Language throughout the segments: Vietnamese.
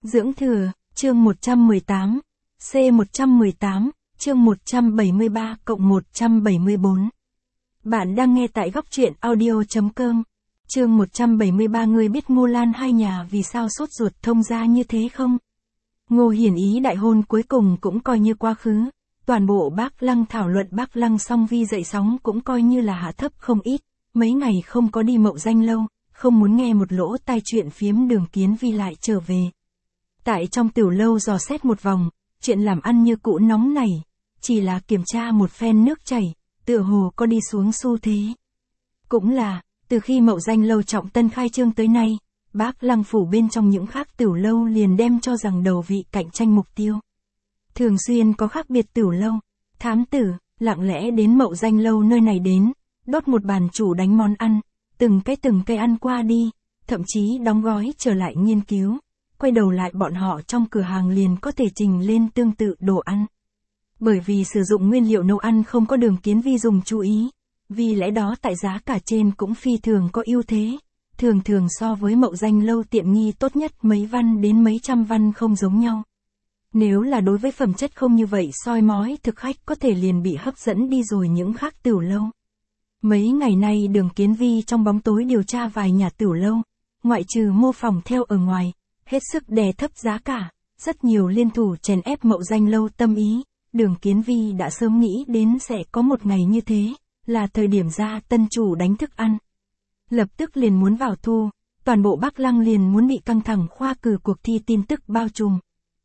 Dưỡng thừa, chương 118, C118, chương 173 cộng 174. Bạn đang nghe tại góc truyện audio.com. Chương 173. Ngươi biết Ngô Lan hai nhà vì sao sốt ruột thông gia như thế không? Ngô Hiển ý đại hôn cuối cùng cũng coi như quá khứ. Toàn bộ Bác Lăng thảo luận Bác Lăng song vi dậy sóng cũng coi như là hạ thấp không ít. Mấy ngày không có đi Mậu Danh lâu, không muốn nghe một lỗ tai chuyện phiếm Đường Kiến Vi lại trở về. Tại trong tiểu lâu dò xét một vòng, chuyện làm ăn như cũ nóng nảy, chỉ là kiểm tra một phen nước chảy, tựa hồ có đi xuống xu thế. Cũng là, từ khi Mậu Danh lâu trọng tân khai trương tới nay, Bác Lăng phủ bên trong những khác tiểu lâu liền đem cho rằng đầu vị cạnh tranh mục tiêu. Thường xuyên có khác biệt tiểu lâu, thám tử, lặng lẽ đến Mậu Danh lâu nơi này đến, đốt một bàn chủ đánh món ăn, từng cái ăn qua đi, thậm chí đóng gói trở lại nghiên cứu. Quay đầu lại bọn họ trong cửa hàng liền có thể trình lên tương tự đồ ăn. Bởi vì sử dụng nguyên liệu nấu ăn không có Đường Kiến Vi dùng chú ý, vì lẽ đó tại giá cả trên cũng phi thường có ưu thế, thường so với Mậu Danh lâu tiện nghi tốt nhất mấy văn đến mấy trăm văn không giống nhau. Nếu là đối với phẩm chất không như vậy soi mói thực khách có thể liền bị hấp dẫn đi rồi những khác tiểu lâu. Mấy ngày nay Đường Kiến Vi trong bóng tối điều tra vài nhà tiểu lâu, ngoại trừ mô phỏng theo ở ngoài, hết sức đè thấp giá cả, rất nhiều liên thủ chèn ép Mậu Danh lâu tâm ý. Đường Kiến Vi đã sớm nghĩ đến sẽ có một ngày như thế, là thời điểm ra tân chủ đánh thức ăn. Lập tức liền muốn vào thu, toàn bộ Bắc Lăng liền muốn bị căng thẳng khoa cử cuộc thi tin tức bao trùm.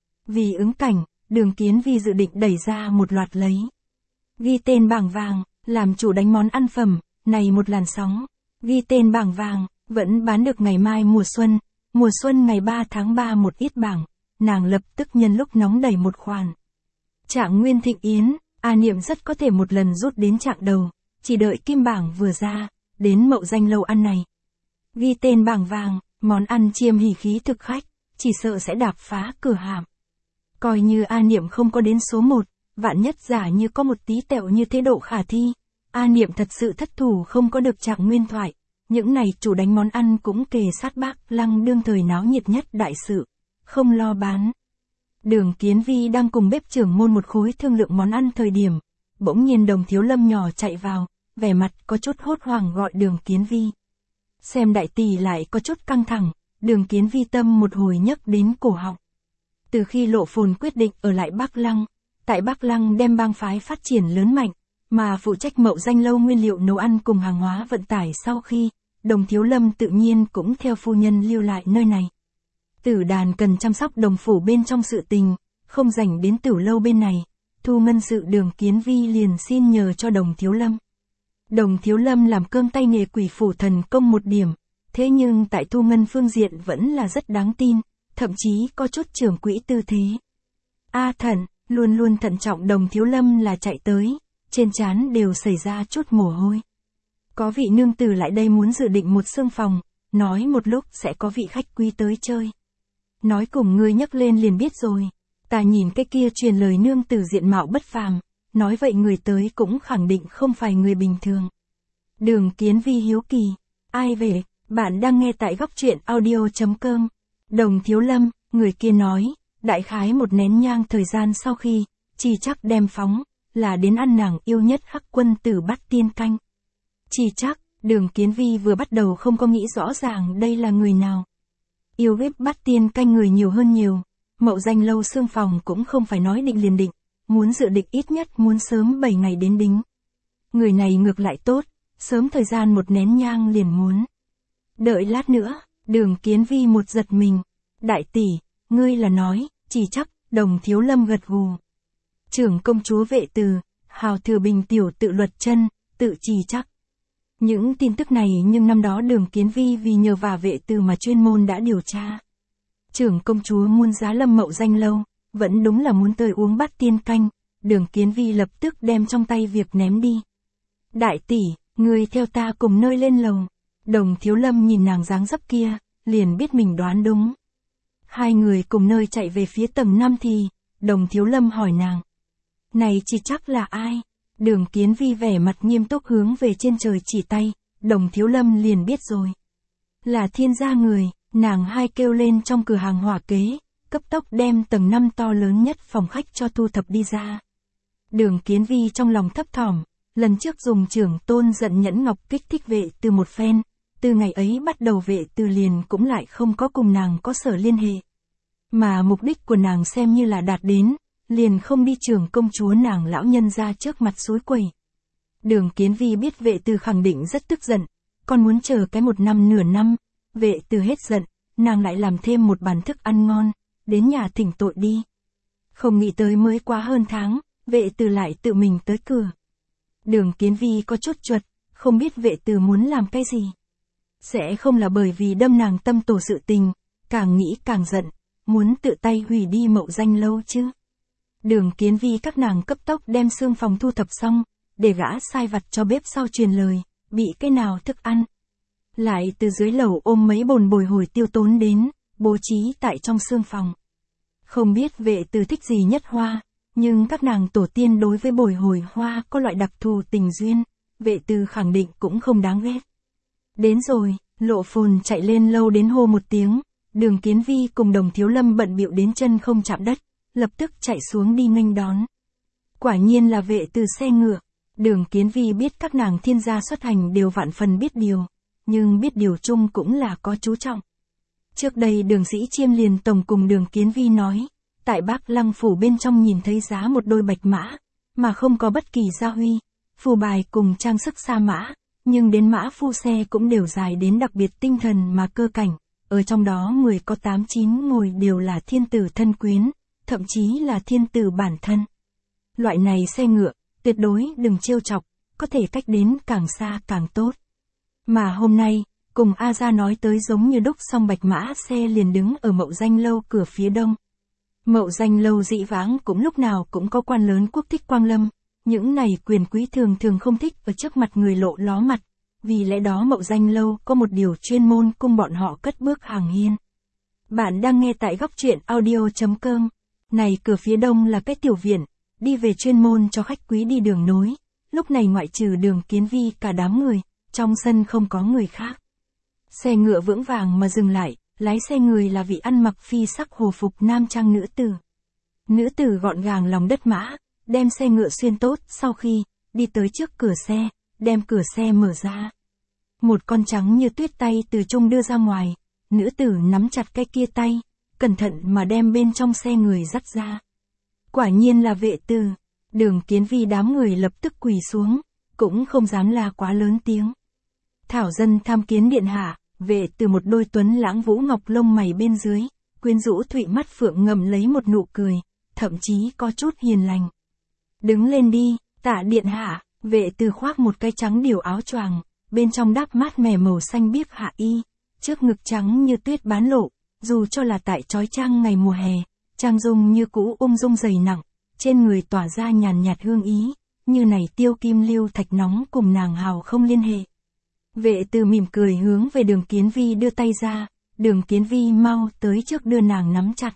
Vì ứng cảnh, Đường Kiến Vi dự định đẩy ra một loạt lấy ghi tên bảng vàng, làm chủ đánh món ăn phẩm, này một làn sóng, ghi tên bảng vàng, vẫn bán được ngày mai mùa xuân ngày 3 tháng 3 một ít bảng, nàng lập tức nhân lúc nóng đẩy một khoản. Trạng Nguyên Thịnh Yến, A Niệm rất có thể một lần rút đến trạng đầu, chỉ đợi kim bảng vừa ra, đến Mậu Danh lâu ăn này. Ghi tên bảng vàng, món ăn chiêm hỉ khí thực khách, chỉ sợ sẽ đạp phá cửa hàm. Coi như A Niệm không có đến số 1, vạn nhất giả như có một tí tẹo như thế độ khả thi, A Niệm thật sự thất thủ không có được Trạng Nguyên thoại. Những này chủ đánh món ăn cũng kề sát Bác Lăng đương thời náo nhiệt nhất đại sự, không lo bán. Đường Kiến Vi đang cùng bếp trưởng môn một khối thương lượng món ăn thời điểm, bỗng nhiên Đồng Thiếu Lâm nhỏ chạy vào, vẻ mặt có chút hốt hoảng gọi Đường Kiến Vi. Xem đại tỷ lại có chút căng thẳng, Đường Kiến Vi tâm một hồi nhấc đến cổ họng. Từ khi Lộ Phồn quyết định ở lại Bắc Lăng, tại Bắc Lăng đem bang phái phát triển lớn mạnh, mà phụ trách Mậu Danh lâu nguyên liệu nấu ăn cùng hàng hóa vận tải sau khi, Đồng Thiếu Lâm tự nhiên cũng theo phu nhân lưu lại nơi này. Tử đàn cần chăm sóc đồng phủ bên trong sự tình, không rảnh đến tiểu lâu bên này, thu ngân sự Đường Kiến Vi liền xin nhờ cho Đồng Thiếu Lâm. Đồng Thiếu Lâm làm cơm tay nghề quỷ phủ thần công một điểm, thế nhưng tại thu ngân phương diện vẫn là rất đáng tin, thậm chí có chút trưởng quỹ tư thế. Thận, luôn luôn thận trọng Đồng Thiếu Lâm là chạy tới, trên trán đều xảy ra chút mồ hôi. Có vị nương tử lại đây muốn dự định một xương phòng, nói một lúc sẽ có vị khách quý tới chơi. Nói cùng ngươi nhắc lên liền biết rồi, ta nhìn cái kia truyền lời nương tử diện mạo bất phàm, nói vậy người tới cũng khẳng định không phải người bình thường. Đường Kiến Vi hiếu kỳ, ai về, bạn đang nghe tại góc truyện audio.com. Đồng Thiếu Lâm, người kia nói, đại khái một nén nhang thời gian sau khi, chỉ chắc đem phóng, là đến ăn nàng yêu nhất Hắc Quân Tử Bát Tiên Canh. Chỉ chắc, Đường Kiến Vi vừa bắt đầu không có nghĩ rõ ràng đây là người nào. Yêu bếp Bát Tiên Canh người nhiều hơn nhiều, Mậu Danh lâu xương phòng cũng không phải nói định liền định, muốn dự định ít nhất muốn sớm 7 ngày đến đính. Người này ngược lại tốt, sớm thời gian một nén nhang liền muốn. Đợi lát nữa, Đường Kiến Vi một giật mình, đại tỷ, ngươi là nói, chỉ chắc, Đồng Thiếu Lâm gật gù. Trưởng công chúa Vệ Từ, Hào Thừa Bình tiểu tự luật chân, tự chỉ chắc. Những tin tức này nhưng năm đó Đường Kiến Vi vì nhờ vả Vệ Từ mà chuyên môn đã điều tra. Trưởng công chúa muôn giá lâm Mậu Danh lâu, vẫn đúng là muốn tới uống Bát Tiên Canh, Đường Kiến Vi lập tức đem trong tay việc ném đi. Đại tỷ, ngươi theo ta cùng nơi lên lầu. Đồng Thiếu Lâm nhìn nàng dáng dấp kia, liền biết mình đoán đúng. Hai người cùng nơi chạy về phía tầng 5 thì, Đồng Thiếu Lâm hỏi nàng. Này chỉ chắc là ai? Đường Kiến Vi vẻ mặt nghiêm túc hướng về trên trời chỉ tay, Đồng Thiếu Lâm liền biết rồi. Là Thiên gia người, nàng hai kêu lên trong cửa hàng hỏa kế, cấp tốc đem tầng 5 to lớn nhất phòng khách cho thu thập đi ra. Đường Kiến Vi trong lòng thấp thỏm, lần trước dùng trưởng tôn giận nhẫn ngọc kích thích Vệ Từ một phen, từ ngày ấy bắt đầu Vệ Từ liền cũng lại không có cùng nàng có sở liên hệ. Mà mục đích của nàng xem như là đạt đến, liền không đi trưởng công chúa nàng lão nhân ra trước mặt suối quẩy. Đường Kiến Vi biết Vệ Từ khẳng định rất tức giận, còn muốn chờ cái 1 năm nửa năm, Vệ Từ hết giận, nàng lại làm thêm một bàn thức ăn ngon, đến nhà thỉnh tội đi. Không nghĩ tới mới quá hơn tháng, Vệ Từ lại tự mình tới cửa. Đường Kiến Vi có chút chuột, không biết Vệ Từ muốn làm cái gì. Sẽ không là bởi vì đâm nàng tâm tổ sự tình, càng nghĩ càng giận, muốn tự tay hủy đi Mậu Danh lâu chứ. Đường Kiến Vi các nàng cấp tốc đem xương phòng thu thập xong, để gã sai vặt cho bếp sau truyền lời, bị cái nào thức ăn. Lại từ dưới lầu ôm mấy bồn bồi hồi tiêu tốn đến, bố trí tại trong xương phòng. Không biết Vệ Từ thích gì nhất hoa, nhưng các nàng tổ tiên đối với bồi hồi hoa có loại đặc thù tình duyên, Vệ Từ khẳng định cũng không đáng ghét. Đến rồi, Lộ Phồn chạy lên lâu đến hô một tiếng, Đường Kiến Vi cùng Đồng Thiếu Lâm bận bịu đến chân không chạm đất, lập tức chạy xuống đi nghênh đón. Quả nhiên là Vệ Từ xe ngựa. Đường Kiến Vi biết các nàng thiên gia xuất hành đều vạn phần biết điều, nhưng biết điều chung cũng là có chú trọng. Trước đây Đường Sĩ Chiêm liền tổng cùng Đường Kiến Vi nói, tại Bác Lăng phủ bên trong nhìn thấy giá một đôi bạch mã, mà không có bất kỳ gia huy, phù bài cùng trang sức sa mã, nhưng đến mã phu xe cũng đều dài đến đặc biệt tinh thần mà cơ cảnh, ở trong đó 10 có 8-9 ngồi đều là thiên tử thân quyến, thậm chí là thiên tử bản thân. Loại này xe ngựa, tuyệt đối đừng trêu chọc, có thể cách đến càng xa càng tốt. Mà hôm nay, cùng A Gia nói tới giống như đúc xong bạch mã xe liền đứng ở Mậu Danh lâu cửa phía đông. Mậu Danh lâu dĩ vãng cũng lúc nào cũng có quan lớn quốc thích quang lâm, những này quyền quý thường thường không thích ở trước mặt người lộ ló mặt, vì lẽ đó Mậu Danh lâu có một điều chuyên môn cung bọn họ cất bước hàng hiên. Bạn đang nghe tại góc truyện audio.com, này cửa phía đông là cái tiểu viện, đi về chuyên môn cho khách quý đi đường nối, lúc này ngoại trừ Đường Kiến Vi cả đám người, trong sân không có người khác. Xe ngựa vững vàng mà dừng lại, lái xe người là vị ăn mặc phi sắc hồ phục nam trang nữ tử. Nữ tử gọn gàng lòng đất mã, đem xe ngựa xuyên tốt sau khi, đi tới trước cửa xe, đem cửa xe mở ra. Một con trắng như tuyết tay từ trung đưa ra ngoài, nữ tử nắm chặt cái kia tay, cẩn thận mà đem bên trong xe người dắt ra. Quả nhiên là Vệ Từ. Đường Kiến Vi đám người lập tức quỳ xuống, cũng không dám la quá lớn tiếng. Thảo dân tham kiến điện hạ. Vệ Từ một đôi tuấn lãng vũ ngọc lông mày bên dưới, quyến rũ thụy mắt phượng ngầm lấy một nụ cười, thậm chí có chút hiền lành. Đứng lên đi, tạ điện hạ. Vệ Từ khoác một cái trắng điều áo choàng, bên trong đắp mát mẻ màu xanh biếc hạ y, trước ngực trắng như tuyết bán lộ, dù cho là tại chói chang ngày mùa hè, trang dung như cũ ung dung dày nặng, trên người tỏa ra nhàn nhạt hương ý, như này tiêu kim lưu thạch nóng cùng nàng hào không liên hệ. Vệ Từ mỉm cười hướng về Đường Kiến Vi đưa tay ra, Đường Kiến Vi mau tới trước đưa nàng nắm chặt.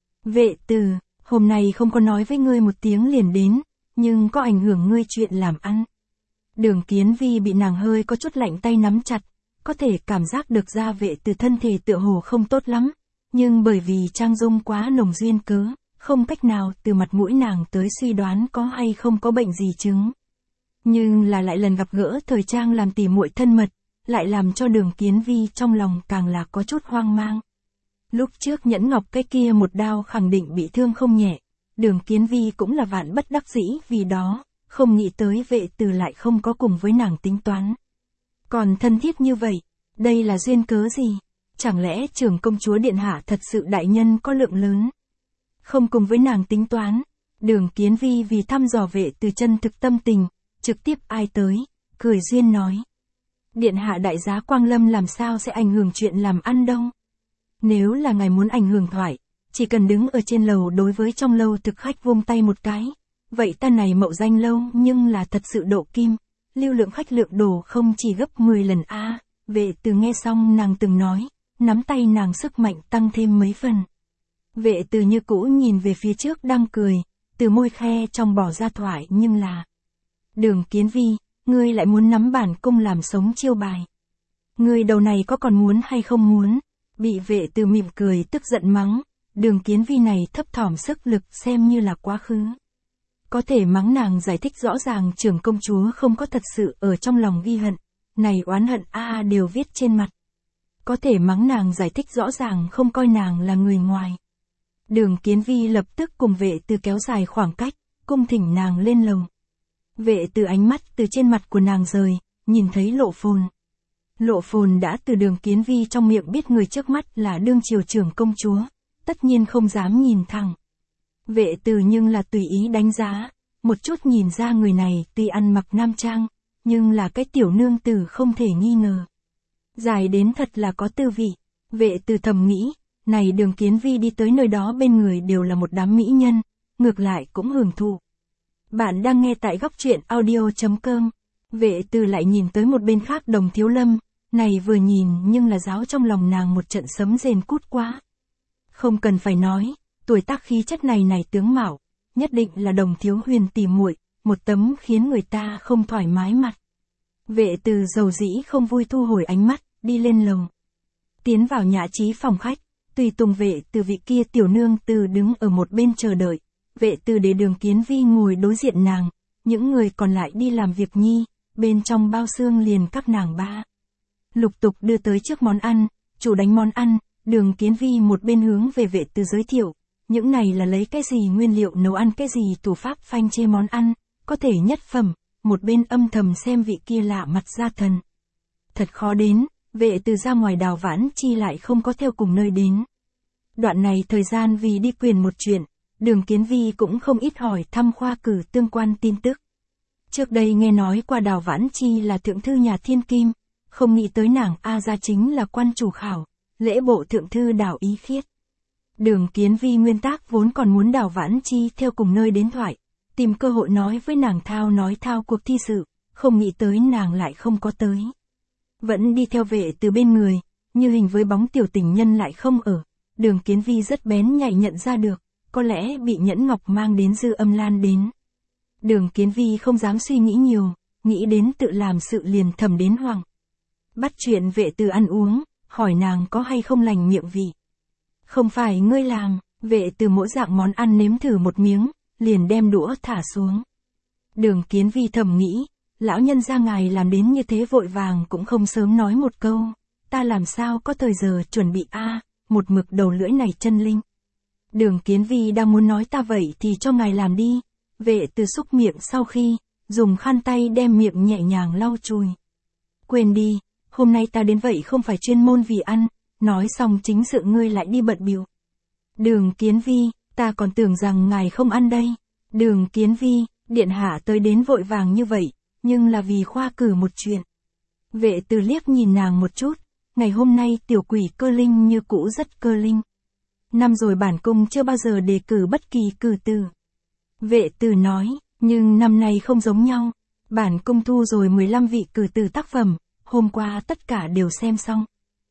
Vệ Từ, hôm nay không có nói với ngươi một tiếng liền đến, nhưng có ảnh hưởng ngươi chuyện làm ăn. Đường Kiến Vi bị nàng hơi có chút lạnh tay nắm chặt, có thể cảm giác được ra Vệ Từ thân thể tựa hồ không tốt lắm, nhưng bởi vì trang dung quá nồng duyên cớ, không cách nào từ mặt mũi nàng tới suy đoán có hay không có bệnh gì chứng. Nhưng là lại lần gặp gỡ thời trang làm tỉ muội thân mật, lại làm cho Đường Kiến Vi trong lòng càng là có chút hoang mang. Lúc trước nhẫn ngọc cái kia một đao khẳng định bị thương không nhẹ, Đường Kiến Vi cũng là vạn bất đắc dĩ vì đó, không nghĩ tới Vệ Từ lại không có cùng với nàng tính toán. Còn thân thiết như vậy, đây là duyên cớ gì? Chẳng lẽ trưởng công chúa điện hạ thật sự đại nhân có lượng lớn? Không cùng với nàng tính toán, Đường Kiến Vi vì thăm dò Vệ Từ chân thực tâm tình, trực tiếp ai tới, cười duyên nói. Điện hạ đại giá quang lâm làm sao sẽ ảnh hưởng chuyện làm ăn đâu? Nếu là ngài muốn ảnh hưởng thoại, chỉ cần đứng ở trên lầu đối với trong lâu thực khách vung tay một cái. Vậy ta này Mậu Danh lâu nhưng là thật sự độ kim, lưu lượng khách lượng đồ không chỉ gấp 10 lần a. Vệ Từ nghe xong nàng từng nói, nắm tay nàng sức mạnh tăng thêm mấy phần. Vệ Từ như cũ nhìn về phía trước đang cười, từ môi khe trong bỏ ra thoại nhưng là. Đường Kiến Vi, ngươi lại muốn nắm bản cung làm sống chiêu bài. Ngươi đầu này có còn muốn hay không muốn? Bị Vệ Từ mỉm cười tức giận mắng, Đường Kiến Vi này thấp thỏm sức lực xem như là quá khứ. Có thể mắng nàng giải thích rõ ràng trưởng công chúa không có thật sự ở trong lòng ghi hận, này oán hận đều viết trên mặt. Có thể mắng nàng giải thích rõ ràng không coi nàng là người ngoài. Đường Kiến Vi lập tức cùng Vệ Từ kéo dài khoảng cách, cung thỉnh nàng lên lầu. Vệ Từ ánh mắt từ trên mặt của nàng rời, nhìn thấy Lộ Phồn. Lộ Phồn đã từ Đường Kiến Vi trong miệng biết người trước mắt là đương triều trưởng công chúa, tất nhiên không dám nhìn thẳng. Vệ Từ nhưng là tùy ý đánh giá, một chút nhìn ra người này tuy ăn mặc nam trang, nhưng là cái tiểu nương tử không thể nghi ngờ. Dài đến thật là có tư vị. Vệ Từ thầm nghĩ, này Đường Kiến Vi đi tới nơi đó bên người đều là một đám mỹ nhân, ngược lại cũng hưởng thụ. Bạn đang nghe tại góc truyện audio.com. Vệ Từ lại nhìn tới một bên khác Đồng Thiếu Lâm, này vừa nhìn nhưng là giáo trong lòng nàng một trận sấm rền cút quá. Không cần phải nói, tuổi tác khí chất này tướng mạo, nhất định là Đồng Thiếu Huyền tỉ muội, một tấm khiến người ta không thoải mái mặt. Vệ Từ dầu dĩ không vui thu hồi ánh mắt, đi lên lầu. Tiến vào nhã trí phòng khách, tùy tùng Vệ Từ vị kia tiểu nương tử đứng ở một bên chờ đợi. Vệ Từ để Đường Kiến Vi ngồi đối diện nàng, những người còn lại đi làm việc nhi, bên trong bao xương liền các nàng ba. Lục tục đưa tới trước món ăn, chủ đánh món ăn, Đường Kiến Vi một bên hướng về Vệ Từ giới thiệu, những này là lấy cái gì nguyên liệu nấu ăn cái gì thủ pháp phanh chê món ăn, có thể nhất phẩm, một bên âm thầm xem vị kia lạ mặt ra thần. Thật khó đến, Vệ Từ ra ngoài Đào Vãn Chi lại không có theo cùng nơi đến. Đoạn này thời gian vì đi quyền một chuyện, Đường Kiến Vi cũng không ít hỏi thăm khoa cử tương quan tin tức. Trước đây nghe nói qua Đào Vãn Chi là thượng thư nhà Thiên Kim, không nghĩ tới nàng gia chính là quan chủ khảo, lễ bộ thượng thư Đào Ý Khiết. Đường Kiến Vi nguyên tắc vốn còn muốn Đào Vãn Chi theo cùng nơi đến thoại, tìm cơ hội nói với nàng thao cuộc thi sự, không nghĩ tới nàng lại không có tới. Vẫn đi theo Vệ Từ bên người, như hình với bóng tiểu tình nhân lại không ở, Đường Kiến Vi rất bén nhạy nhận ra được, có lẽ bị Nhẫn Ngọc mang đến dư âm lan đến. Đường Kiến Vi không dám suy nghĩ nhiều, nghĩ đến tự làm sự liền thầm đến hoảng. Bắt chuyện Vệ Từ ăn uống, hỏi nàng có hay không lành miệng vị. Không phải ngươi làm, Vệ Từ mỗi dạng món ăn nếm thử một miếng, liền đem đũa thả xuống. Đường Kiến Vi thầm nghĩ, lão nhân gia ngài làm đến như thế vội vàng cũng không sớm nói một câu, ta làm sao có thời giờ chuẩn bị một mực đầu lưỡi này chân linh. Đường Kiến Vi đang muốn nói ta vậy thì cho ngài làm đi. Vệ Từ xúc miệng sau khi, dùng khăn tay đem miệng nhẹ nhàng lau chùi. Quên đi, hôm nay ta đến vậy không phải chuyên môn vì ăn, nói xong chính sự ngươi lại đi bận bịu. Đường Kiến Vi, ta còn tưởng rằng ngài không ăn đây. Đường Kiến Vi, điện hạ tới đến vội vàng như vậy, nhưng là vì khoa cử một chuyện. Vệ Từ liếc nhìn nàng một chút, ngày hôm nay tiểu quỷ cơ linh như cũ rất cơ linh. Năm rồi bản cung chưa bao giờ đề cử bất kỳ cử tử. Vệ Từ nói, nhưng năm nay không giống nhau, bản cung thu rồi 15 vị cử tử tác phẩm, hôm qua tất cả đều xem xong.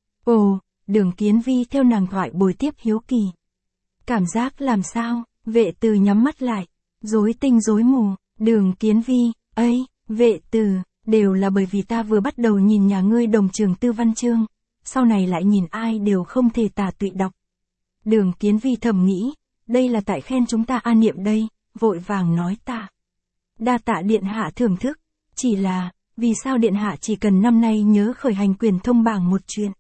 Ồ, Đường Kiến Vi theo nàng thoại bồi tiếp hiếu kỳ. Cảm giác làm sao? Vệ Từ nhắm mắt lại, rối tinh rối mù. Đường Kiến Vi, ấy, Vệ Từ, đều là bởi vì ta vừa bắt đầu nhìn nhà ngươi Đồng Trường Tư văn chương, sau này lại nhìn ai đều không thể tả tụy đọc. Đường Kiến Vi thầm nghĩ, đây là tại khen chúng ta niệm đây, vội vàng nói ta. Đa tạ điện hạ thưởng thức, chỉ là, vì sao điện hạ chỉ cần năm nay nhớ khởi hành quyền thông bảng một chuyện.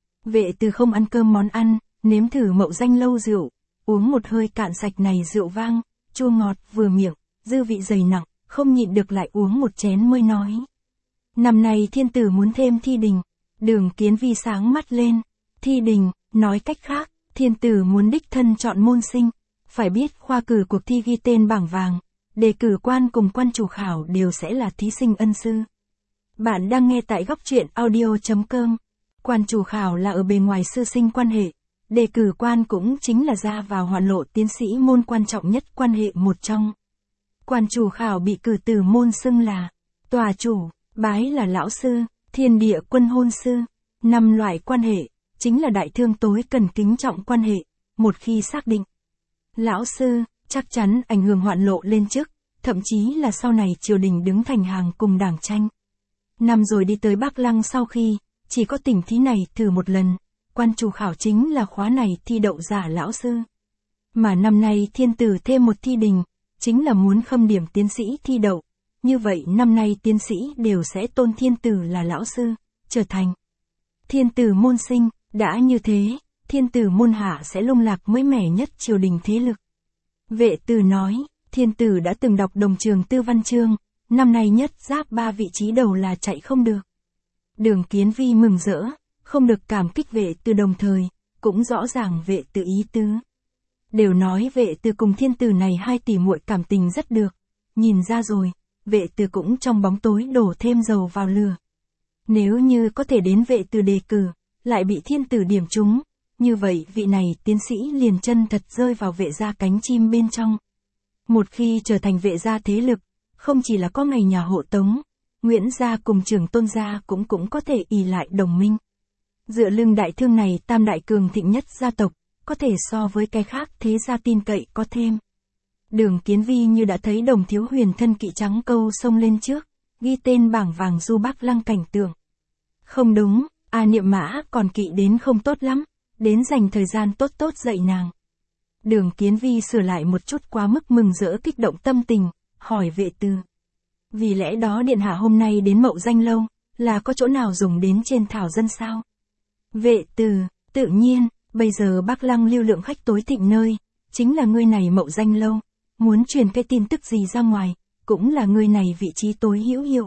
Vệ Từ không ăn cơm món ăn, nếm thử mậu danh lâu rượu, uống một hơi cạn sạch này rượu vang, chua ngọt vừa miệng, dư vị dày nặng, không nhịn được lại uống một chén mới nói. Năm nay thiên tử muốn thêm thi đình. Đường Kiến Vi sáng mắt lên. Thi đình, nói cách khác, thiên tử muốn đích thân chọn môn sinh. Phải biết khoa cử cuộc thi ghi tên bảng vàng, đề cử quan cùng quan chủ khảo đều sẽ là thí sinh ân sư. Bạn đang nghe tại góc truyện audio.com. Quan chủ khảo là ở bề ngoài sư sinh quan hệ, đề cử quan cũng chính là ra vào hoạn lộ tiến sĩ môn quan trọng nhất quan hệ một trong. Quan chủ khảo bị cử từ môn xưng là tòa chủ, bái là lão sư, thiên địa quân hôn sư. 5 loại quan hệ, chính là đại thương tối cần kính trọng quan hệ, một khi xác định. Lão sư, chắc chắn ảnh hưởng hoạn lộ lên chức, thậm chí là sau này triều đình đứng thành hàng cùng đảng tranh. Năm rồi đi tới Bắc Lăng sau khi, chỉ có tỉnh thí này thử một lần, quan chủ khảo chính là khóa này thi đậu giả lão sư. Mà năm nay thiên tử thêm một thi đình, chính là muốn khâm điểm tiến sĩ thi đậu. Như vậy năm nay tiến sĩ đều sẽ tôn thiên tử là lão sư, trở thành thiên tử môn sinh. Đã như thế, thiên tử môn hạ sẽ lung lạc mới mẻ nhất triều đình thế lực. Vệ Từ nói, thiên tử đã từng đọc Đồng Trường Tư Văn Chương, năm nay nhất giáp 3 vị trí đầu là chạy không được. Đường Kiến Vi mừng rỡ, không được cảm kích Vệ Từ, đồng thời cũng rõ ràng Vệ Từ ý tứ. Đều nói Vệ Từ cùng thiên tử này hai tỷ muội cảm tình rất được, nhìn ra rồi, Vệ Từ cũng trong bóng tối đổ thêm dầu vào lửa. Nếu như có thể đến Vệ Từ đề cử, lại bị thiên tử điểm trúng, như vậy vị này tiến sĩ liền chân thật rơi vào Vệ gia cánh chim bên trong. Một khi trở thành Vệ gia thế lực, không chỉ là có ngày nhà hộ tống, Nguyễn gia cùng Trưởng Tôn gia cũng có thể ỷ lại đồng minh. Dựa lưng đại thương này tam đại cường thịnh nhất gia tộc, có thể so với cái khác thế gia tin cậy có thêm. Đường Kiến Vi như đã thấy Đồng Thiếu Huyền thân kỵ trắng câu xông lên trước, ghi tên bảng vàng du Bắc Lăng cảnh tượng. Không đúng, Niệm Mã còn kỵ đến không tốt lắm, đến dành thời gian tốt dạy nàng. Đường Kiến Vi sửa lại một chút quá mức mừng rỡ kích động tâm tình, hỏi Vệ Từ. Vì lẽ đó điện hạ hôm nay đến Mậu Danh lâu, là có chỗ nào dùng đến trên thảo dân sao? Vệ Từ, tự nhiên, bây giờ Bắc Lăng lưu lượng khách tối thịnh nơi, chính là ngươi này Mậu Danh lâu, muốn truyền cái tin tức gì ra ngoài, cũng là ngươi này vị trí tối hữu hiệu.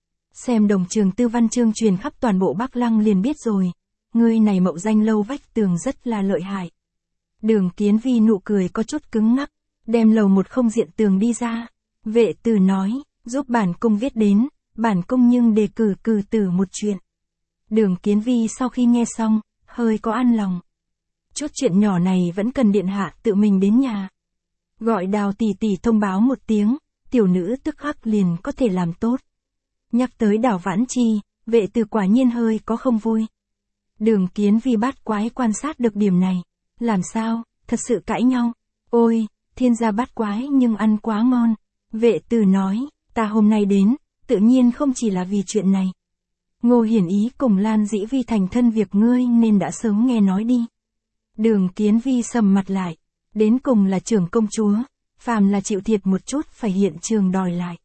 Xem Đồng Trường Tư Văn Chương truyền khắp toàn bộ Bắc Lăng liền biết rồi, ngươi này Mậu Danh lâu vách tường rất là lợi hại. Đường Kiến Vi nụ cười có chút cứng ngắc, đem lầu một không diện tường đi ra. Vệ Từ nói, giúp bản cung viết đến, bản cung nhưng đề cử tử một chuyện. Đường Kiến Vi sau khi nghe xong, hơi có an lòng. Chút chuyện nhỏ này vẫn cần điện hạ tự mình đến nhà. Gọi Đào tỷ tỷ thông báo một tiếng, tiểu nữ tức khắc liền có thể làm tốt. Nhắc tới Đào Vãn Chi, Vệ Từ quả nhiên hơi có không vui. Đường Kiến Vi bát quái quan sát được điểm này. Làm sao, thật sự cãi nhau. Ôi, thiên gia bát quái nhưng ăn quá ngon. Vệ Từ nói, ta hôm nay đến, tự nhiên không chỉ là vì chuyện này. Ngô Hiển Ý cùng Lan Dĩ Vi thành thân việc ngươi nên đã sớm nghe nói đi. Đường Kiến Vi sầm mặt lại, đến cùng là trưởng công chúa, phàm là chịu thiệt một chút phải hiện trường đòi lại.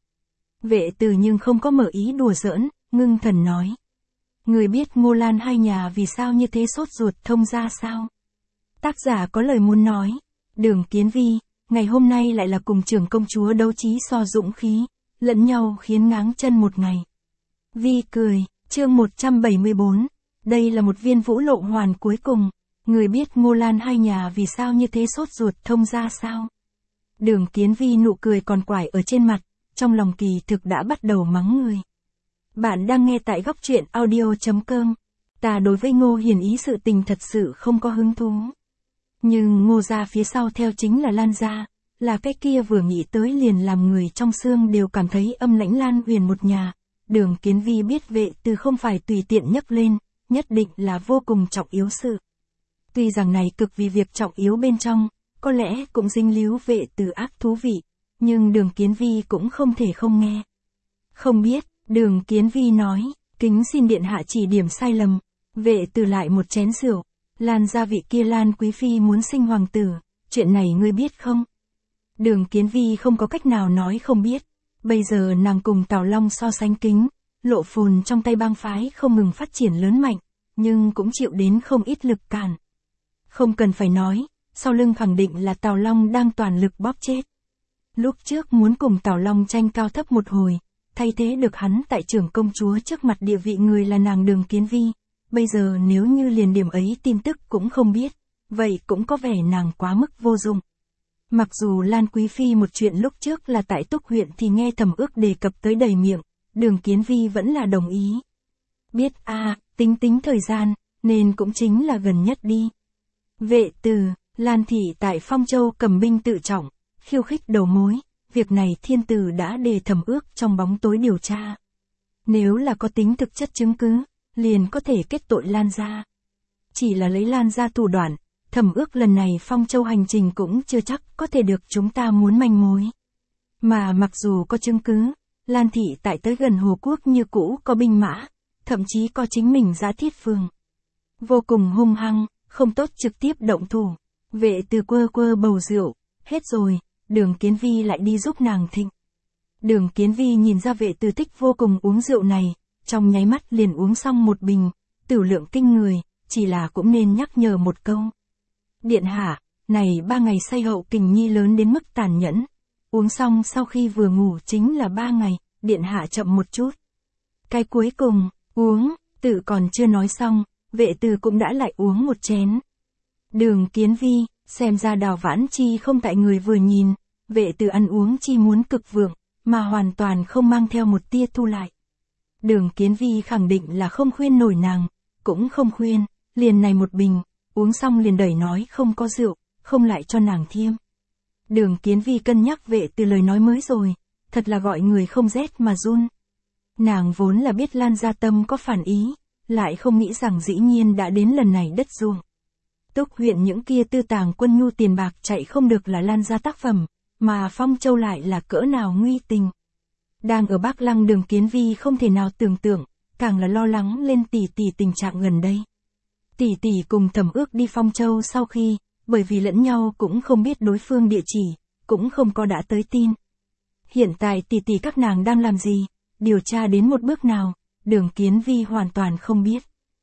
Vệ Từ nhưng không có mở ý đùa giỡn, ngưng thần nói. Người biết Ngô Lan hai nhà vì sao như thế sốt ruột thông ra sao? Tác giả có lời muốn nói. Đường Kiến Vi, ngày hôm nay lại là cùng trưởng công chúa đấu trí so dũng khí, lẫn nhau khiến ngáng chân một ngày. Vi cười, chương 174, đây là một viên vũ lộ hoàn cuối cùng, người biết Ngô Lan hai nhà vì sao như thế sốt ruột thông ra sao? Đường Kiến Vi nụ cười còn quải ở trên mặt, trong lòng kỳ thực đã bắt đầu mắng người. Bạn đang nghe tại góc truyện audio.com, ta đối với Ngô Hiển Ý sự tình thật sự không có hứng thú. Nhưng Ngô gia phía sau theo chính là Lan gia, là cái kia vừa nghĩ tới liền làm người trong xương đều cảm thấy âm lãnh Lan Huyền một nhà. Đường Kiến Vi biết Vệ Từ không phải tùy tiện nhấc lên, nhất định là vô cùng trọng yếu sự. Tuy rằng này cực vì việc trọng yếu bên trong, có lẽ cũng dính líu Vệ Từ ác thú vị, nhưng Đường Kiến Vi cũng không thể không nghe. Không biết, Đường Kiến Vi nói, kính xin điện hạ chỉ điểm sai lầm. Vệ Từ lại một chén rượu. Lan gia vị kia Lan Quý Phi muốn sinh hoàng tử, chuyện này ngươi biết không? Đường Kiến Vi không có cách nào nói không biết. Bây giờ nàng cùng Tào Long so sánh kính, Lộ Phồn trong tay bang phái không ngừng phát triển lớn mạnh, nhưng cũng chịu đến không ít lực cản. Không cần phải nói, sau lưng khẳng định là Tào Long đang toàn lực bóp chết. Lúc trước muốn cùng Tào Long tranh cao thấp một hồi, thay thế được hắn tại trưởng công chúa trước mặt địa vị người là nàng Đường Kiến Vi. Bây giờ nếu như liền điểm ấy tin tức cũng không biết, vậy cũng có vẻ nàng quá mức vô dụng. Mặc dù Lan Quý Phi một chuyện lúc trước là tại Túc huyện thì nghe thẩm ước đề cập tới đầy miệng, Đường Kiến Vi vẫn là đồng ý. Biết tính thời gian, nên cũng chính là gần nhất đi. Vệ Từ, Lan Thị tại Phong Châu cầm binh tự trọng, khiêu khích đầu mối, việc này thiên tử đã đề thẩm ước trong bóng tối điều tra. Nếu là có tính thực chất chứng cứ, liền có thể kết tội Lan gia. Chỉ là lấy Lan gia thủ đoạn, thẩm ước lần này Phong Châu hành trình cũng chưa chắc có thể được chúng ta muốn manh mối. Mà mặc dù có chứng cứ, Lan Thị tại tới gần Hồ Quốc như cũ có binh mã, thậm chí có chính mình Dã Thiết Phường. vô cùng hung hăng, không tốt trực tiếp động thủ. Vệ Từ quơ quơ bầu rượu, hết rồi, Đường Kiến Vi lại đi giúp nàng thịnh. Đường Kiến Vi nhìn ra Vệ Từ thích vô cùng uống rượu này, trong nháy mắt liền uống xong một bình, tửu lượng kinh người, chỉ là cũng nên nhắc nhở một câu. Điện hạ, này 3 ngày say hậu kình nhi lớn đến mức tàn nhẫn. Uống xong sau khi vừa ngủ chính là 3 ngày, điện hạ chậm một chút. Cái cuối cùng, uống, Tự còn chưa nói xong, Vệ Từ cũng đã lại uống một chén. Đường Kiến Vi, xem ra Đào Vãn Chi không tại người vừa nhìn, Vệ Từ ăn uống chi muốn cực vượng, mà hoàn toàn không mang theo một tia thu lại. Đường Kiến Vi khẳng định là không khuyên nổi nàng, cũng không khuyên, liền này một bình, uống xong liền đẩy nói không có rượu, không lại cho nàng thêm. Đường Kiến Vi cân nhắc Vệ Từ lời nói mới rồi, thật là gọi người không rét mà run. Nàng vốn là biết Lan Gia Tâm có phản ý, lại không nghĩ rằng dĩ nhiên đã đến lần này đất ruộng. Túc huyện những kia tư tàng quân nhu tiền bạc chạy không được là Lan Gia tác phẩm, mà Phong Châu lại là cỡ nào nguy tình. Đang ở Bắc Lăng Đường Kiến Vi không thể nào tưởng tượng, càng là lo lắng lên tỷ tỷ tình trạng gần đây. Tỷ tỷ cùng Thẩm Ước đi Phong Châu sau khi, bởi vì lẫn nhau cũng không biết đối phương địa chỉ, cũng không có đã tới tin. Hiện tại tỷ tỷ các nàng đang làm gì, điều tra đến một bước nào, Đường Kiến Vi hoàn toàn không biết.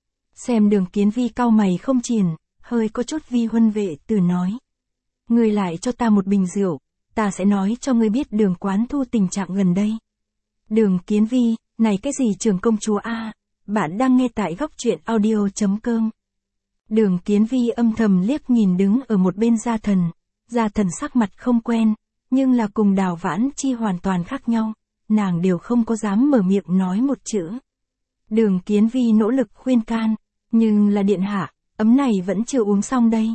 Xem Đường Kiến Vi cau mày không chìm, hơi có chút vi huân. Vệ Từ nói. Ngươi lại cho ta một bình rượu, ta sẽ nói cho ngươi biết Đường Quán Thu tình trạng gần đây. Đường Kiến Vi, này cái gì Trường công chúa a? Bạn đang nghe tại góc truyện audio.com. Đường Kiến Vi âm thầm liếc nhìn đứng ở một bên Gia Thần. Gia Thần sắc mặt không quen, nhưng là cùng Đào Vãn Chi hoàn toàn khác nhau, nàng đều không có dám mở miệng nói một chữ. Đường Kiến Vi nỗ lực khuyên can, nhưng là điện hạ, ấm này vẫn chưa uống xong đây.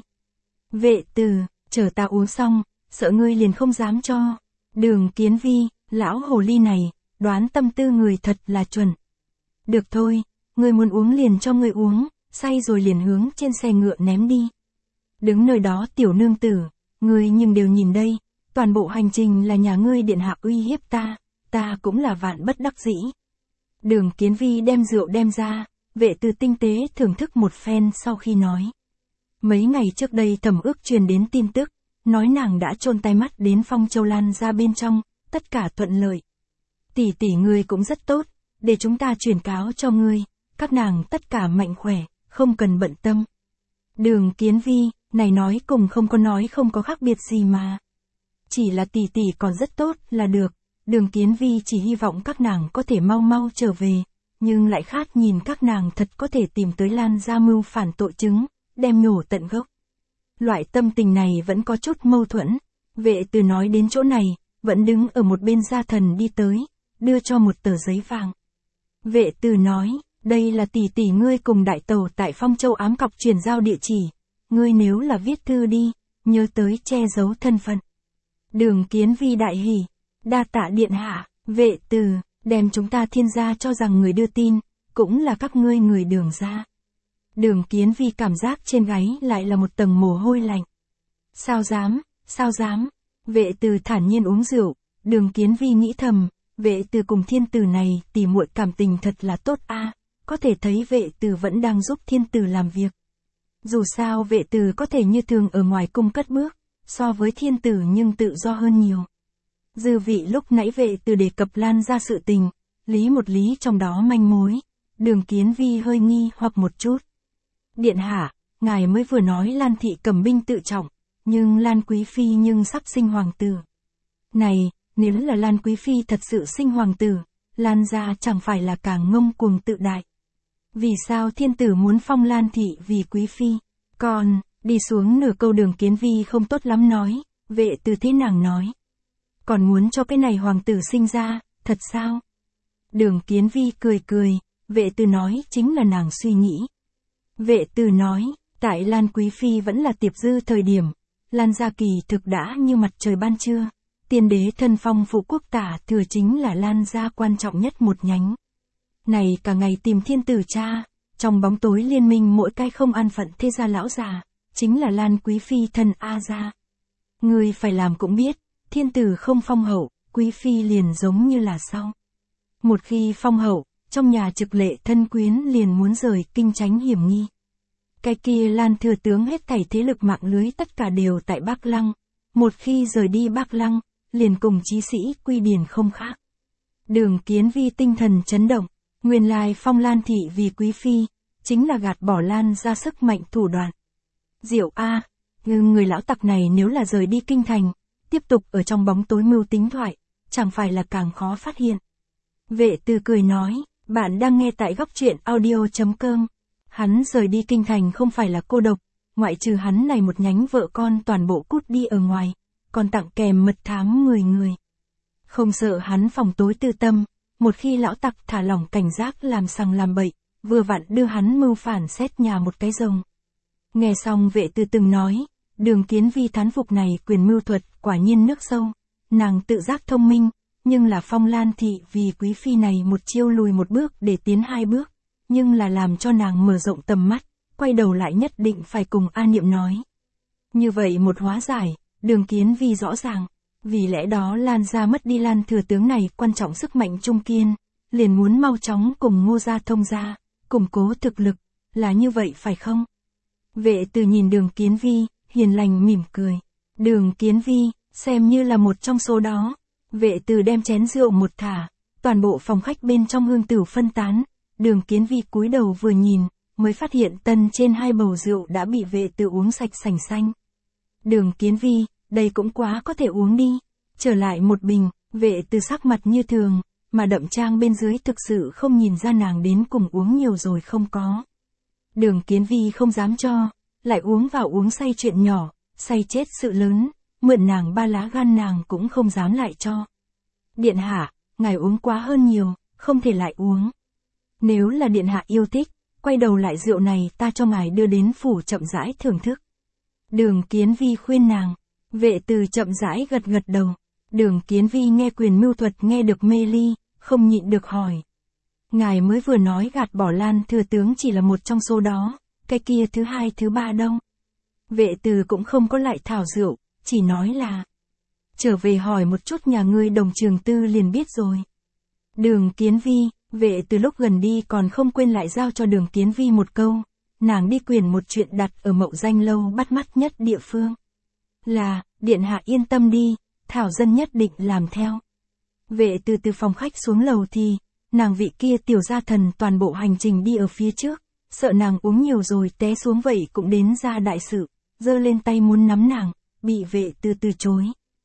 Vệ Từ, chờ ta uống xong, sợ ngươi liền không dám cho. Đường Kiến Vi, lão hồ ly này, đoán tâm tư người thật là chuẩn. Được thôi, ngươi muốn uống liền cho ngươi uống, say rồi liền hướng trên xe ngựa ném đi. Đứng nơi đó tiểu nương tử, ngươi nhưng đều nhìn đây, toàn bộ hành trình là nhà ngươi điện hạ uy hiếp ta, ta cũng là vạn bất đắc dĩ. Đường Kiến Vi đem rượu đem ra, Vệ Từ tinh tế thưởng thức một phen sau khi nói. Mấy ngày trước đây Thẩm Ước truyền đến tin tức, nói nàng đã chôn tay mắt đến Phong Châu Lan ra bên trong, tất cả thuận lợi. Tỷ tỷ ngươi cũng rất tốt, để chúng ta truyền cáo cho ngươi, các nàng tất cả mạnh khỏe, không cần bận tâm. Đường Kiến Vi, này nói cùng không có nói không có khác biệt gì mà. Chỉ là tỷ tỷ còn rất tốt là được, Đường Kiến Vi chỉ hy vọng các nàng có thể mau mau trở về, nhưng lại khát nhìn các nàng thật có thể tìm tới Lan Gia mưu phản tội chứng, đem nhổ tận gốc. Loại tâm tình này vẫn có chút mâu thuẫn. Vệ Từ nói đến chỗ này, vẫn đứng ở một bên Gia Thần đi tới, đưa cho một tờ giấy vàng. Vệ Từ nói, đây là tỷ tỷ ngươi cùng đại tàu tại Phong Châu ám cọc truyền giao địa chỉ, ngươi nếu là viết thư đi, nhớ tới che giấu thân phận. Đường Kiến Vi đại hỉ, đa tạ điện hạ. Vệ Từ, đem chúng ta Thiên gia cho rằng người đưa tin, cũng là các ngươi người Đường gia. Đường Kiến Vi cảm giác trên gáy lại là một tầng mồ hôi lạnh. Sao dám, sao dám. Vệ Từ thản nhiên uống rượu, Đường Kiến Vi nghĩ thầm, Vệ Từ cùng Thiên Tử này tỉ muội cảm tình thật là tốt a, có thể thấy Vệ Từ vẫn đang giúp Thiên Tử làm việc. Dù sao Vệ Từ có thể như thường ở ngoài cung cất bước, so với Thiên Tử nhưng tự do hơn nhiều. Dư vị lúc nãy Vệ Từ đề cập Lan ra sự tình, lý một lý trong đó manh mối, Đường Kiến Vi hơi nghi hoặc một chút. Điện hạ, ngài mới vừa nói Lan thị cầm binh tự trọng, nhưng Lan Quý Phi nhưng sắp sinh hoàng tử. Này, nếu là Lan Quý Phi thật sự sinh hoàng tử, Lan gia chẳng phải là càng ngông cuồng tự đại. Vì sao Thiên Tử muốn phong Lan thị vì Quý Phi? Còn, đi xuống nửa câu Đường Kiến Vi không tốt lắm nói, Vệ Từ thế nàng nói. Còn muốn cho cái này hoàng tử sinh ra, thật sao? Đường Kiến Vi cười cười, Vệ Từ nói chính là nàng suy nghĩ. Vệ Từ nói, tại Lan Quý Phi vẫn là tiệp dư thời điểm, Lan gia kỳ thực đã như mặt trời ban trưa, tiên đế thân phong phụ quốc tả thừa chính là Lan gia quan trọng nhất một nhánh. Này cả ngày tìm Thiên Tử cha, trong bóng tối liên minh mỗi cái không an phận thế gia lão già, chính là Lan Quý Phi thân A gia. Người phải làm cũng biết, Thiên Tử không phong hậu, Quý Phi liền giống như là sau. Một khi phong hậu, trong nhà trực lệ thân quyến liền muốn rời kinh tránh hiểm nghi. Cái kia Lan thừa tướng hết thảy thế lực mạng lưới tất cả đều tại Bắc Lăng. Một khi rời đi Bắc Lăng, liền cùng chí sĩ Quy Điền không khác. Đường Kiến Vi tinh thần chấn động, nguyên lai phong Lan thị vì quý phi, chính là gạt bỏ Lan ra sức mạnh thủ đoạn. Diệu a, người lão tặc này nếu là rời đi kinh thành, tiếp tục ở trong bóng tối mưu tính thoại, chẳng phải là càng khó phát hiện. Vệ Từ cười nói, bạn đang nghe tại góc truyện audio.com. Hắn rời đi kinh thành không phải là cô độc, ngoại trừ hắn này một nhánh vợ con toàn bộ cút đi ở ngoài, còn tặng kèm mật thám 10 người. Không sợ hắn phòng tối tư tâm, một khi lão tặc thả lỏng cảnh giác làm sằng làm bậy, vừa vặn đưa hắn mưu phản xét nhà một cái rồng. Nghe xong Vệ Từ từng nói, Đường Kiến Vi thán phục này quyền mưu thuật quả nhiên nước sâu, nàng tự giác thông minh, nhưng là phong Lan thị vì quý phi này một chiêu lùi một bước để tiến 2 bước, nhưng là làm cho nàng mở rộng tầm mắt, quay đầu lại nhất định phải cùng A Niệm nói. Như vậy một hóa giải, Đường Kiến Vi rõ ràng, vì lẽ đó Lan gia mất đi Lan thừa tướng này quan trọng sức mạnh trung kiên, liền muốn mau chóng cùng Ngô gia thông gia, củng cố thực lực, là như vậy phải không? Vệ Từ nhìn Đường Kiến Vi, hiền lành mỉm cười. Đường Kiến Vi, xem như là một trong số đó. Vệ Từ đem chén rượu một thả, toàn bộ phòng khách bên trong hương tửu phân tán. Đường Kiến Vi cúi đầu vừa nhìn, mới phát hiện tân trên 2 bầu rượu đã bị Vệ Từ uống sạch sành xanh. Đường Kiến Vi, đây cũng quá có thể uống đi. Trở lại một bình, Vệ Từ sắc mặt như thường, mà Đậm Trang bên dưới thực sự không nhìn ra nàng đến cùng uống nhiều rồi không có. Đường Kiến Vi không dám cho, lại uống vào uống say chuyện nhỏ, say chết sự lớn, mượn nàng 3 lá gan nàng cũng không dám lại cho. Điện hạ, ngài uống quá hơn nhiều, không thể lại uống. Nếu là điện hạ yêu thích, quay đầu lại rượu này ta cho ngài đưa đến phủ chậm rãi thưởng thức. Đường Kiến Vi khuyên nàng, Vệ Từ chậm rãi gật gật đầu. Đường Kiến Vi nghe quyền mưu thuật nghe được mê ly, không nhịn được hỏi. Ngài mới vừa nói gạt bỏ Lan thừa tướng chỉ là một trong số đó, cái kia thứ 2 thứ 3 đâu? Vệ Từ cũng không có lại thảo rượu, chỉ nói là trở về hỏi một chút nhà ngươi Đồng Trường Tư liền biết rồi. Đường Kiến Vi, Vệ Từ lúc gần đi còn không quên lại giao cho Đường Kiến Vi một câu, nàng đi quyền một chuyện đặt ở Mậu Danh lâu bắt mắt nhất địa phương. Là, điện hạ yên tâm đi, thảo dân nhất định làm theo. Vệ Từ từ phòng khách xuống lầu thì, nàng vị kia tiểu gia thần toàn bộ hành trình đi ở phía trước, sợ nàng uống nhiều rồi té xuống vậy cũng đến ra đại sự, giơ lên tay muốn nắm nàng, bị Vệ Từ từ chối.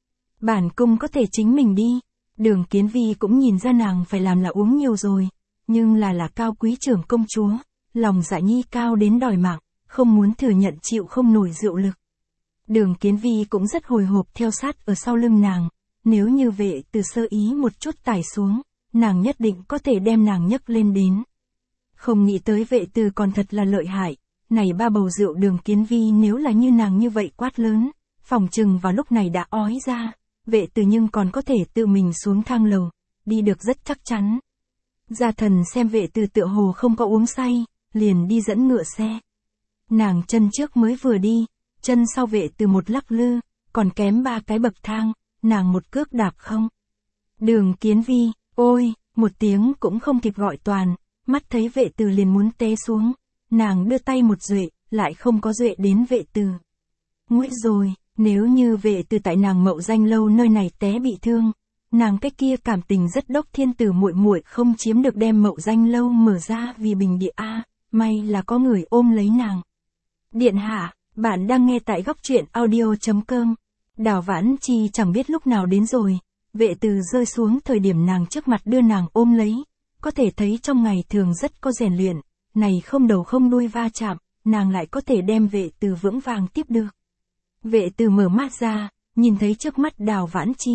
Bản cung có thể chính mình đi. Đường Kiến Vi cũng nhìn ra nàng phải làm là uống nhiều rồi, nhưng là cao quý trưởng công chúa, lòng dạ nhi cao đến đòi mạng, không muốn thừa nhận chịu không nổi rượu lực. Đường Kiến Vi cũng rất hồi hộp theo sát ở sau lưng nàng, nếu như Vệ Từ sơ ý một chút tải xuống, nàng nhất định có thể đem nàng nhấc lên đến. Không nghĩ tới Vệ Từ còn thật là lợi hại, này 3 bầu rượu Đường Kiến Vi nếu là như nàng như vậy quát lớn, phòng trừng vào lúc này đã ói ra. Vệ Từ nhưng còn có thể tự mình xuống thang lầu, đi được rất chắc chắn. Gia thần xem Vệ Từ tựa hồ không có uống say, liền đi dẫn ngựa xe. Nàng chân trước mới vừa đi, chân sau Vệ Từ một lắc lư, còn kém 3 cái bậc thang, nàng một cước đạp không. Đường Kiến Vi, ôi, một tiếng cũng không kịp gọi toàn, mắt thấy Vệ Từ liền muốn té xuống, nàng đưa tay một duệ, lại không có duệ đến Vệ Từ. Nguy rồi. Nếu như Vệ Từ tại nàng Mậu Danh lâu nơi này té bị thương, nàng cái kia cảm tình rất đốc thiên tử muội muội không chiếm được đem Mậu Danh lâu mở ra vì bình địa a, may là có người ôm lấy nàng. Điện hạ, bạn đang nghe tại góc truyện audio.com. Đào Vãn Chi chẳng biết lúc nào đến rồi, Vệ Từ rơi xuống thời điểm nàng trước mặt đưa nàng ôm lấy, có thể thấy trong ngày thường rất có rèn luyện, này không đầu không đuôi va chạm, nàng lại có thể đem Vệ Từ vững vàng tiếp được. Vệ Từ mở mắt ra, nhìn thấy trước mắt Đào Vãn Chi.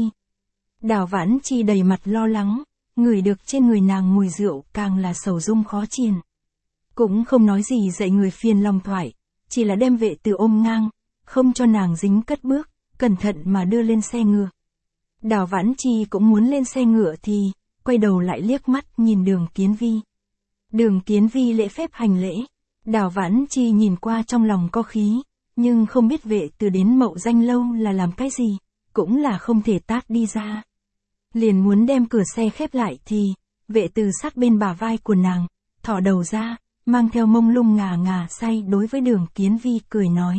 Đào Vãn Chi đầy mặt lo lắng, ngửi được trên người nàng mùi rượu càng là sầu dung khó triền. Cũng không nói gì dạy người phiền lòng thoại, chỉ là đem Vệ Từ ôm ngang, không cho nàng dính cất bước, cẩn thận mà đưa lên xe ngựa. Đào Vãn Chi cũng muốn lên xe ngựa thì, quay đầu lại liếc mắt nhìn Đường Kiến Vi. Đường Kiến Vi lễ phép hành lễ, Đào Vãn Chi nhìn qua trong lòng có khí. Nhưng không biết Vệ Từ đến Mậu Danh lâu là làm cái gì, cũng là không thể tát đi ra. Liền muốn đem cửa xe khép lại thì, Vệ Từ sát bên bả vai của nàng, thò đầu ra, mang theo mông lung ngà ngà say đối với Đường Kiến Vi cười nói.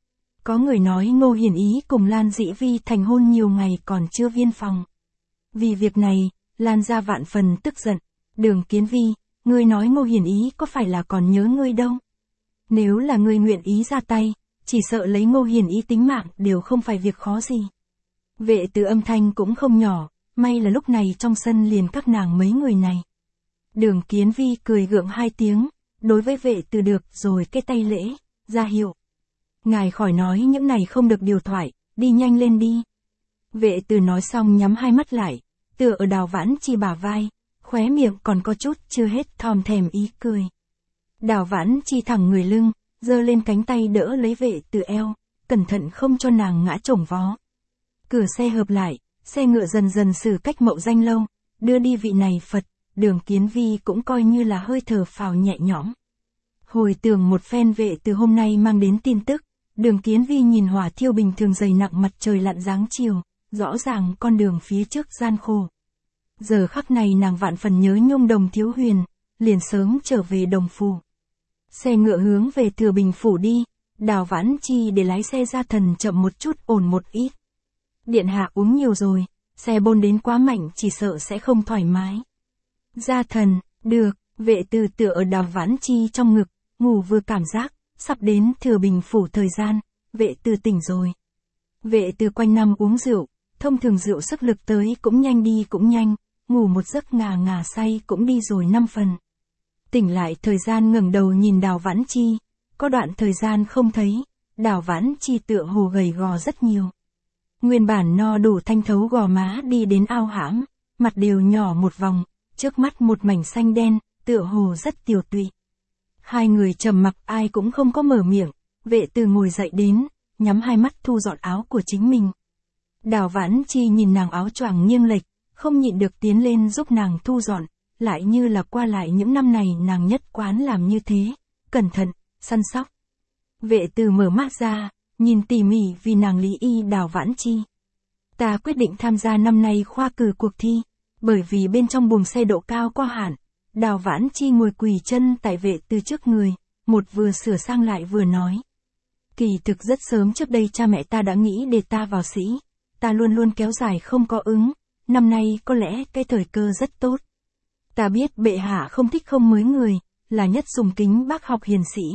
Có người nói Ngô Hiển Ý cùng Lan Dĩ Vi thành hôn nhiều ngày còn chưa viên phòng. Vì việc này, Lan gia vạn phần tức giận. Đường Kiến Vi, ngươi nói Ngô Hiển Ý có phải là còn nhớ ngươi đâu? Nếu là ngươi nguyện ý ra tay, chỉ sợ lấy Ngô Hiển Ý tính mạng đều không phải việc khó gì. Vệ Từ âm thanh cũng không nhỏ, may là lúc này trong sân liền các nàng mấy người này. Đường Kiến Vi cười gượng hai tiếng, đối với Vệ Từ được rồi cái tay lễ, ra hiệu. Ngài khỏi nói những này không được điều thoại, đi nhanh lên đi. Vệ Từ nói xong nhắm hai mắt lại, tựa ở Đào Vãn Chi bả vai, khóe miệng còn có chút chưa hết thòm thèm ý cười. Đào Vãn Chi thẳng người lưng, giơ lên cánh tay đỡ lấy Vệ Từ eo, cẩn thận không cho nàng ngã chổng vó. Cửa xe hợp lại, xe ngựa dần dần xử cách Mậu Danh lâu, đưa đi vị này Phật, Đường Kiến Vi cũng coi như là hơi thở phào nhẹ nhõm. Hồi tưởng một phen Vệ Từ hôm nay mang đến tin tức, Đường Kiến Vi nhìn hỏa thiêu bình thường dày nặng mặt trời lặn dáng chiều, rõ ràng con đường phía trước gian khổ. Giờ khắc này nàng vạn phần nhớ Nhung Đồng Thiếu Huyền, liền sớm trở về Đồng Phủ. Xe ngựa hướng về Thừa Bình Phủ đi, Đào Vãn Chi để lái xe Gia Thần chậm một chút ổn một ít. Điện hạ uống nhiều rồi, xe bôn đến quá mạnh chỉ sợ sẽ không thoải mái. Gia Thần, được, Vệ Từ tựa ở Đào Vãn Chi trong ngực, ngủ vừa cảm giác, sắp đến Thừa Bình Phủ thời gian, Vệ Từ tỉnh rồi. Vệ Từ quanh năm uống rượu, thông thường rượu sức lực tới cũng nhanh đi cũng nhanh, ngủ một giấc ngà ngà say cũng đi rồi 5 phần. Tỉnh lại thời gian ngẩng đầu nhìn Đào Vãn Chi, có đoạn thời gian không thấy, Đào Vãn Chi tựa hồ gầy gò rất nhiều. Nguyên bản no đủ thanh thấu gò má đi đến ao hãm, mặt đều nhỏ một vòng, trước mắt một mảnh xanh đen, tựa hồ rất tiều tụy. Hai người trầm mặc ai cũng không có mở miệng, Vệ Từ ngồi dậy đến, nhắm hai mắt thu dọn áo của chính mình. Đào Vãn Chi nhìn nàng áo choàng nghiêng lệch, không nhịn được tiến lên giúp nàng thu dọn, lại như là qua lại những năm này nàng nhất quán làm như thế, cẩn thận, săn sóc. Vệ Từ mở mắt ra, nhìn tỉ mỉ vì nàng lý y Đào Vãn Chi. Ta quyết định tham gia năm nay khoa cử cuộc thi, bởi vì bên trong buồng xe độ cao có hạn. Đào Vãn Chi ngồi quỳ chân tại Vệ Từ trước người, một vừa sửa sang lại vừa nói. Kỳ thực rất sớm trước đây cha mẹ ta đã nghĩ để ta vào sĩ, ta luôn luôn kéo dài không có ứng, năm nay có lẽ cái thời cơ rất tốt. Ta biết bệ hạ không thích không mới người, là nhất sùng kính bác học hiền sĩ.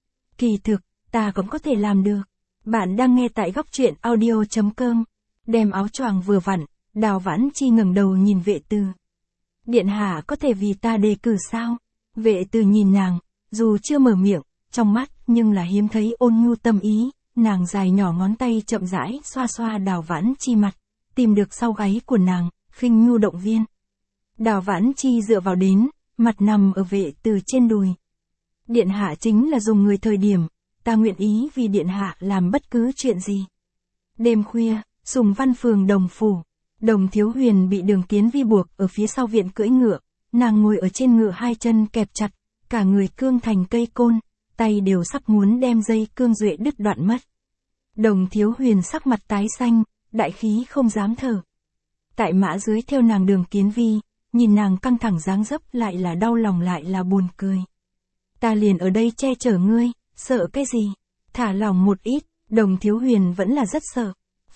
Kỳ thực, ta cũng có thể làm được. Bạn đang nghe tại góc truyện audio.com. Đem áo choàng vừa vặn, Đào Vãn Chi ngẩng đầu nhìn Vệ Từ. Điện hạ có thể vì ta đề cử sao? Vệ Từ nhìn nàng, dù chưa mở miệng, trong mắt nhưng là hiếm thấy ôn nhu tâm ý, nàng dài nhỏ ngón tay chậm rãi xoa xoa Đào Vãn Chi mặt, tìm được sau gáy của nàng, khinh nhu động viên. Đào Vãn Chi dựa vào đến, mặt nằm ở Vệ Từ trên đùi. Điện hạ chính là dùng người thời điểm, ta nguyện ý vì điện hạ làm bất cứ chuyện gì. Đêm khuya, Sùng Văn phường Đồng Phủ, Đồng Thiếu Huyền bị Đường Kiến Vi buộc ở phía sau viện cưỡi ngựa, nàng ngồi ở trên ngựa hai chân kẹp chặt, cả người cương thành cây côn, tay đều sắp muốn đem dây cương duệ đứt đoạn mất. Đồng Thiếu Huyền sắc mặt tái xanh, đại khí không dám thở. Tại mã dưới theo nàng Đường Kiến Vi, nhìn nàng căng thẳng dáng dấp lại là đau lòng lại là buồn cười. Ta liền ở đây che chở ngươi, sợ cái gì? Thả lòng một ít, Đồng Thiếu Huyền vẫn là rất sợ.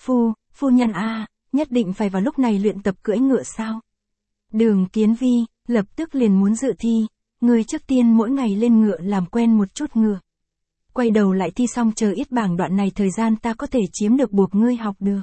Phu nhân a, nhất định phải vào lúc này luyện tập cưỡi ngựa sao? Đường Kiến Vi, lập tức liền muốn dự thi, ngươi trước tiên mỗi ngày lên ngựa làm quen một chút ngựa. Quay đầu lại thi xong chờ ít bảng đoạn này thời gian ta có thể chiếm được buộc ngươi học được.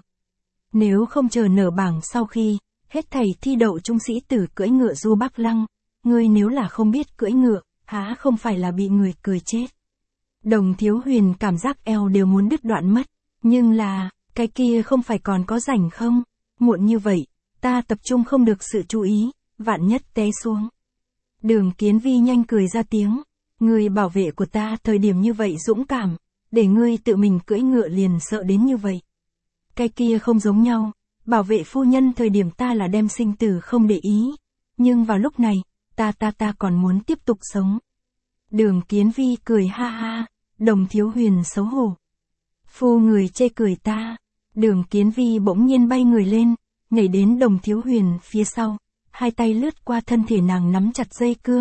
Nếu không chờ nở bảng sau khi, hết thầy thi đậu trung sĩ tử cưỡi ngựa du Bắc Lăng, ngươi nếu là không biết cưỡi ngựa, há không phải là bị người cười chết. Đồng Thiếu Huyền cảm giác eo đều muốn đứt đoạn mất, nhưng là, cái kia không phải còn có rảnh không? Muộn như vậy, ta tập trung không được sự chú ý, vạn nhất té xuống. Đường Kiến Vi nhanh cười ra tiếng, người bảo vệ của ta thời điểm như vậy dũng cảm, để ngươi tự mình cưỡi ngựa liền sợ đến như vậy. Cái kia không giống nhau, bảo vệ phu nhân thời điểm ta là đem sinh tử không để ý, nhưng vào lúc này, ta còn muốn tiếp tục sống. Đường Kiến Vi cười ha ha, Đồng Thiếu Huyền xấu hổ. Phu người chê cười ta. Đường Kiến Vi bỗng nhiên bay người lên, nhảy đến Đồng Thiếu Huyền phía sau, hai tay lướt qua thân thể nàng nắm chặt dây cương,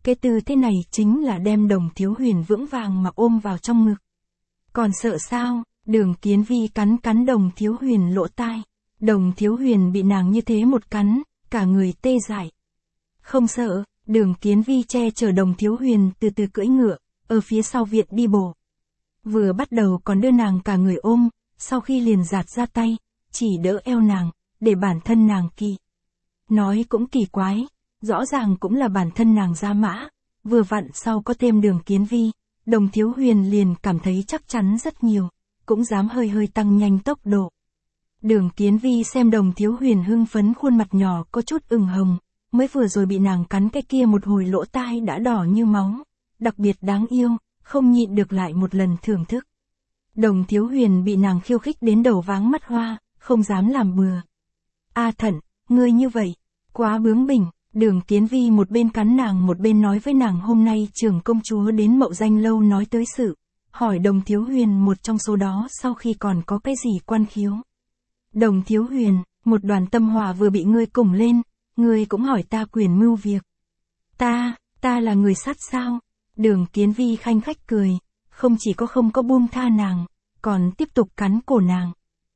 Cái tư thế này chính là đem Đồng Thiếu Huyền vững vàng mà ôm vào trong ngực. Còn sợ sao? Đường Kiến Vi cắn cắn Đồng Thiếu Huyền lỗ tai. Đồng Thiếu Huyền bị nàng như thế một cắn, cả người tê dại. Không sợ, Đường Kiến Vi che chở Đồng Thiếu Huyền từ từ cưỡi ngựa, ở phía sau viện đi bộ. Vừa bắt đầu còn đưa nàng cả người ôm, sau khi liền giạt ra tay, chỉ đỡ eo nàng, để bản thân nàng kỵ. Nói cũng kỳ quái, rõ ràng cũng là bản thân nàng ra mã, vừa vặn sau có thêm Đường Kiến Vi, Đồng Thiếu Huyền liền cảm thấy chắc chắn rất nhiều, cũng dám hơi hơi tăng nhanh tốc độ. Đường Kiến Vi xem Đồng Thiếu Huyền hưng phấn khuôn mặt nhỏ có chút ửng hồng, mới vừa rồi bị nàng cắn cái kia một hồi lỗ tai đã đỏ như máu, đặc biệt đáng yêu, không nhịn được lại một lần thưởng thức. Đồng Thiếu Huyền bị nàng khiêu khích đến đầu váng mắt hoa, không dám làm bừa. A Thận, ngươi như vậy, quá bướng bỉnh. Đường Kiến Vi một bên cắn nàng một bên nói với nàng hôm nay trưởng công chúa đến Mậu Danh lâu nói tới sự, hỏi Đồng Thiếu Huyền một trong số đó sau khi còn có cái gì quan khiếu. Đồng Thiếu Huyền, một đoàn tâm hỏa vừa bị ngươi cùng lên, ngươi cũng hỏi ta quyền mưu việc. Ta là người sát sao? Đường Kiến Vi khanh khách cười, không chỉ có không có buông tha nàng, còn tiếp tục cắn cổ nàng.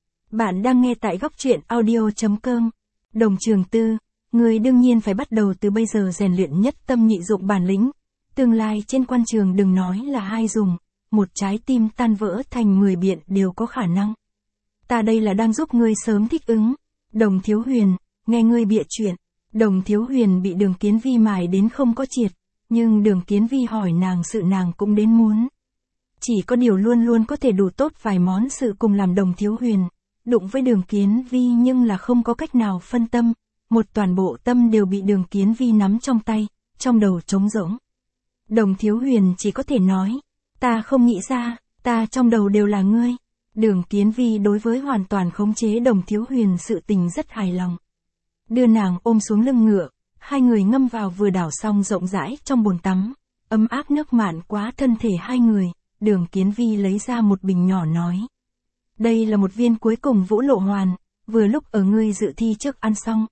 Bạn đang nghe tại góc truyện audio.com. Đồng Trường Tư, ngươi đương nhiên phải bắt đầu từ bây giờ rèn luyện nhất tâm nhị dụng bản lĩnh. Tương lai trên quan trường đừng nói là hai dùng, một trái tim tan vỡ thành 10 biện đều có khả năng. Ta đây là đang giúp ngươi sớm thích ứng. Đồng Thiếu Huyền, nghe ngươi bịa chuyện. Đồng Thiếu Huyền bị Đường Kiến Vi mài đến không có triệt, nhưng Đường Kiến Vi hỏi nàng sự nàng cũng đến muốn. Chỉ có điều luôn luôn có thể đủ tốt vài món sự cùng làm Đồng Thiếu Huyền, đụng với Đường Kiến Vi nhưng là không có cách nào phân tâm, một toàn bộ tâm đều bị Đường Kiến Vi nắm trong tay, trong đầu trống rỗng. Đồng Thiếu Huyền chỉ có thể nói, ta không nghĩ ra, ta trong đầu đều là ngươi. Đường Kiến Vi đối với hoàn toàn khống chế Đồng Thiếu Huyền sự tình rất hài lòng. Đưa nàng ôm xuống lưng ngựa, hai người ngâm vào vừa đảo xong rộng rãi trong bồn tắm, ấm áp nước mặn quá thân thể hai người. Đường Kiến Vi lấy ra một bình nhỏ nói. Đây là một viên cuối cùng Vũ Lộ Hoàn, vừa lúc ở ngươi dự thi trước ăn xong.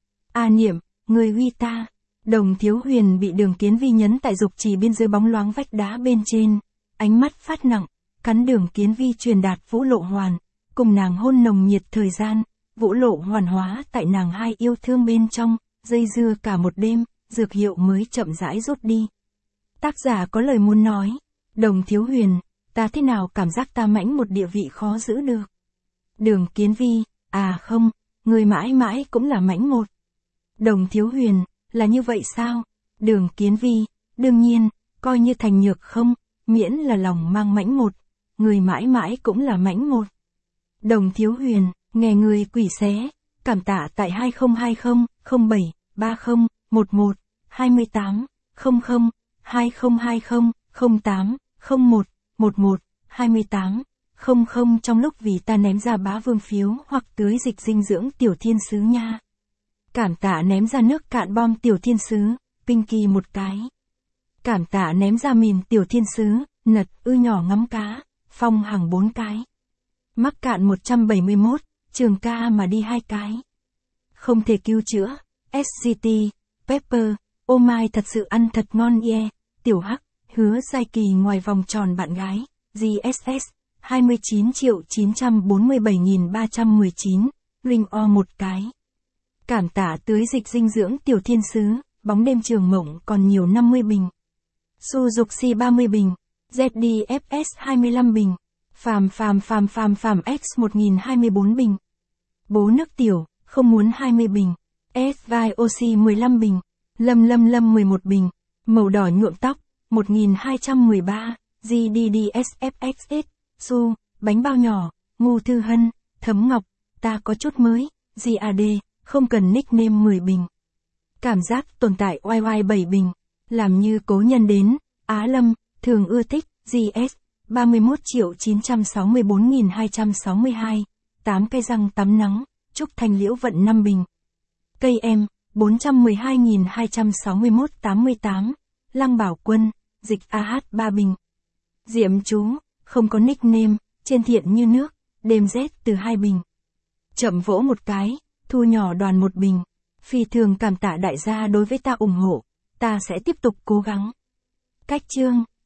A Niệm, ngươi huy ta. Đồng Thiếu Huyền bị Đường Kiến Vi nhấn tại dục trì bên dưới bóng loáng vách đá bên trên, ánh mắt phát nặng, cắn Đường Kiến Vi truyền đạt Vũ Lộ Hoàn, cùng nàng hôn nồng nhiệt thời gian, Vũ Lộ Hoàn hóa tại nàng hai yêu thương bên trong, dây dưa cả một đêm, dược hiệu mới chậm rãi rút đi. Tác giả có lời muốn nói. Đồng Thiếu Huyền, ta thế nào cảm giác ta mãnh một địa vị khó giữ được. Đường Kiến Vi, à không, người mãi mãi cũng là mãnh một. Đồng Thiếu Huyền, là như vậy sao? Đường Kiến Vi, đương nhiên, coi như thành nhược không, miễn là lòng mang mãnh một, người mãi mãi cũng là mãnh một. Đồng Thiếu Huyền, nghe người quỷ xé, cảm tạ tại 2020 07 30 11 28 00 2020 08 01 11 28 00 trong lúc vì ta ném ra bá vương phiếu hoặc tưới dịch dinh dưỡng tiểu thiên sứ nha. Cảm tạ ném ra nước cạn bom tiểu thiên sứ, Pinky một cái. Cảm tạ ném ra mìn tiểu thiên sứ, nật ư nhỏ ngắm cá, Phong Hằng 4 cái. Mắc cạn 171, Trường Ca mà đi 2 cái. Không thể cứu chữa, SCT, Pepper, ô mai thật sự ăn thật ngon yeah, Tiểu Hắc, Hứa Giai Kỳ ngoài vòng tròn bạn gái, GSS, 29.947.319, Ring O một cái. Cảm tạ tưới dịch dinh dưỡng tiểu thiên sứ, bóng đêm trường mộng còn nhiều 50 bình. Suzuki 30 bình, ZDFS 25 bình, Phàm X 1024 bình. Bố nước tiểu, không muốn 20 bình, SVOC 15 bình, Lâm 11 bình, màu đỏ nhuộm tóc, 1213, GDDSFXS, Su, bánh bao nhỏ, Ngu Thư Hân, Thấm Ngọc, ta có chút mới, GAD, không cần nickname 10 bình. Cảm giác tồn tại YY 7 bình, làm như cố nhân đến, Á Lâm, thường ưa thích, GS, 31.964.262, 8 cây răng tắm nắng, Trúc Thanh Liễu vận 5 bình. Cây em, 412.261 88, Lăng Bảo Quân, Dịch AH 3 bình. Diệm Chú, không có nickname, trên thiện như nước, đêm Z từ 2 bình. Chậm vỗ một cái, thu nhỏ đoàn 1 bình. Phi thường cảm tạ đại gia đối với ta ủng hộ. Ta sẽ tiếp tục cố gắng. Cách chương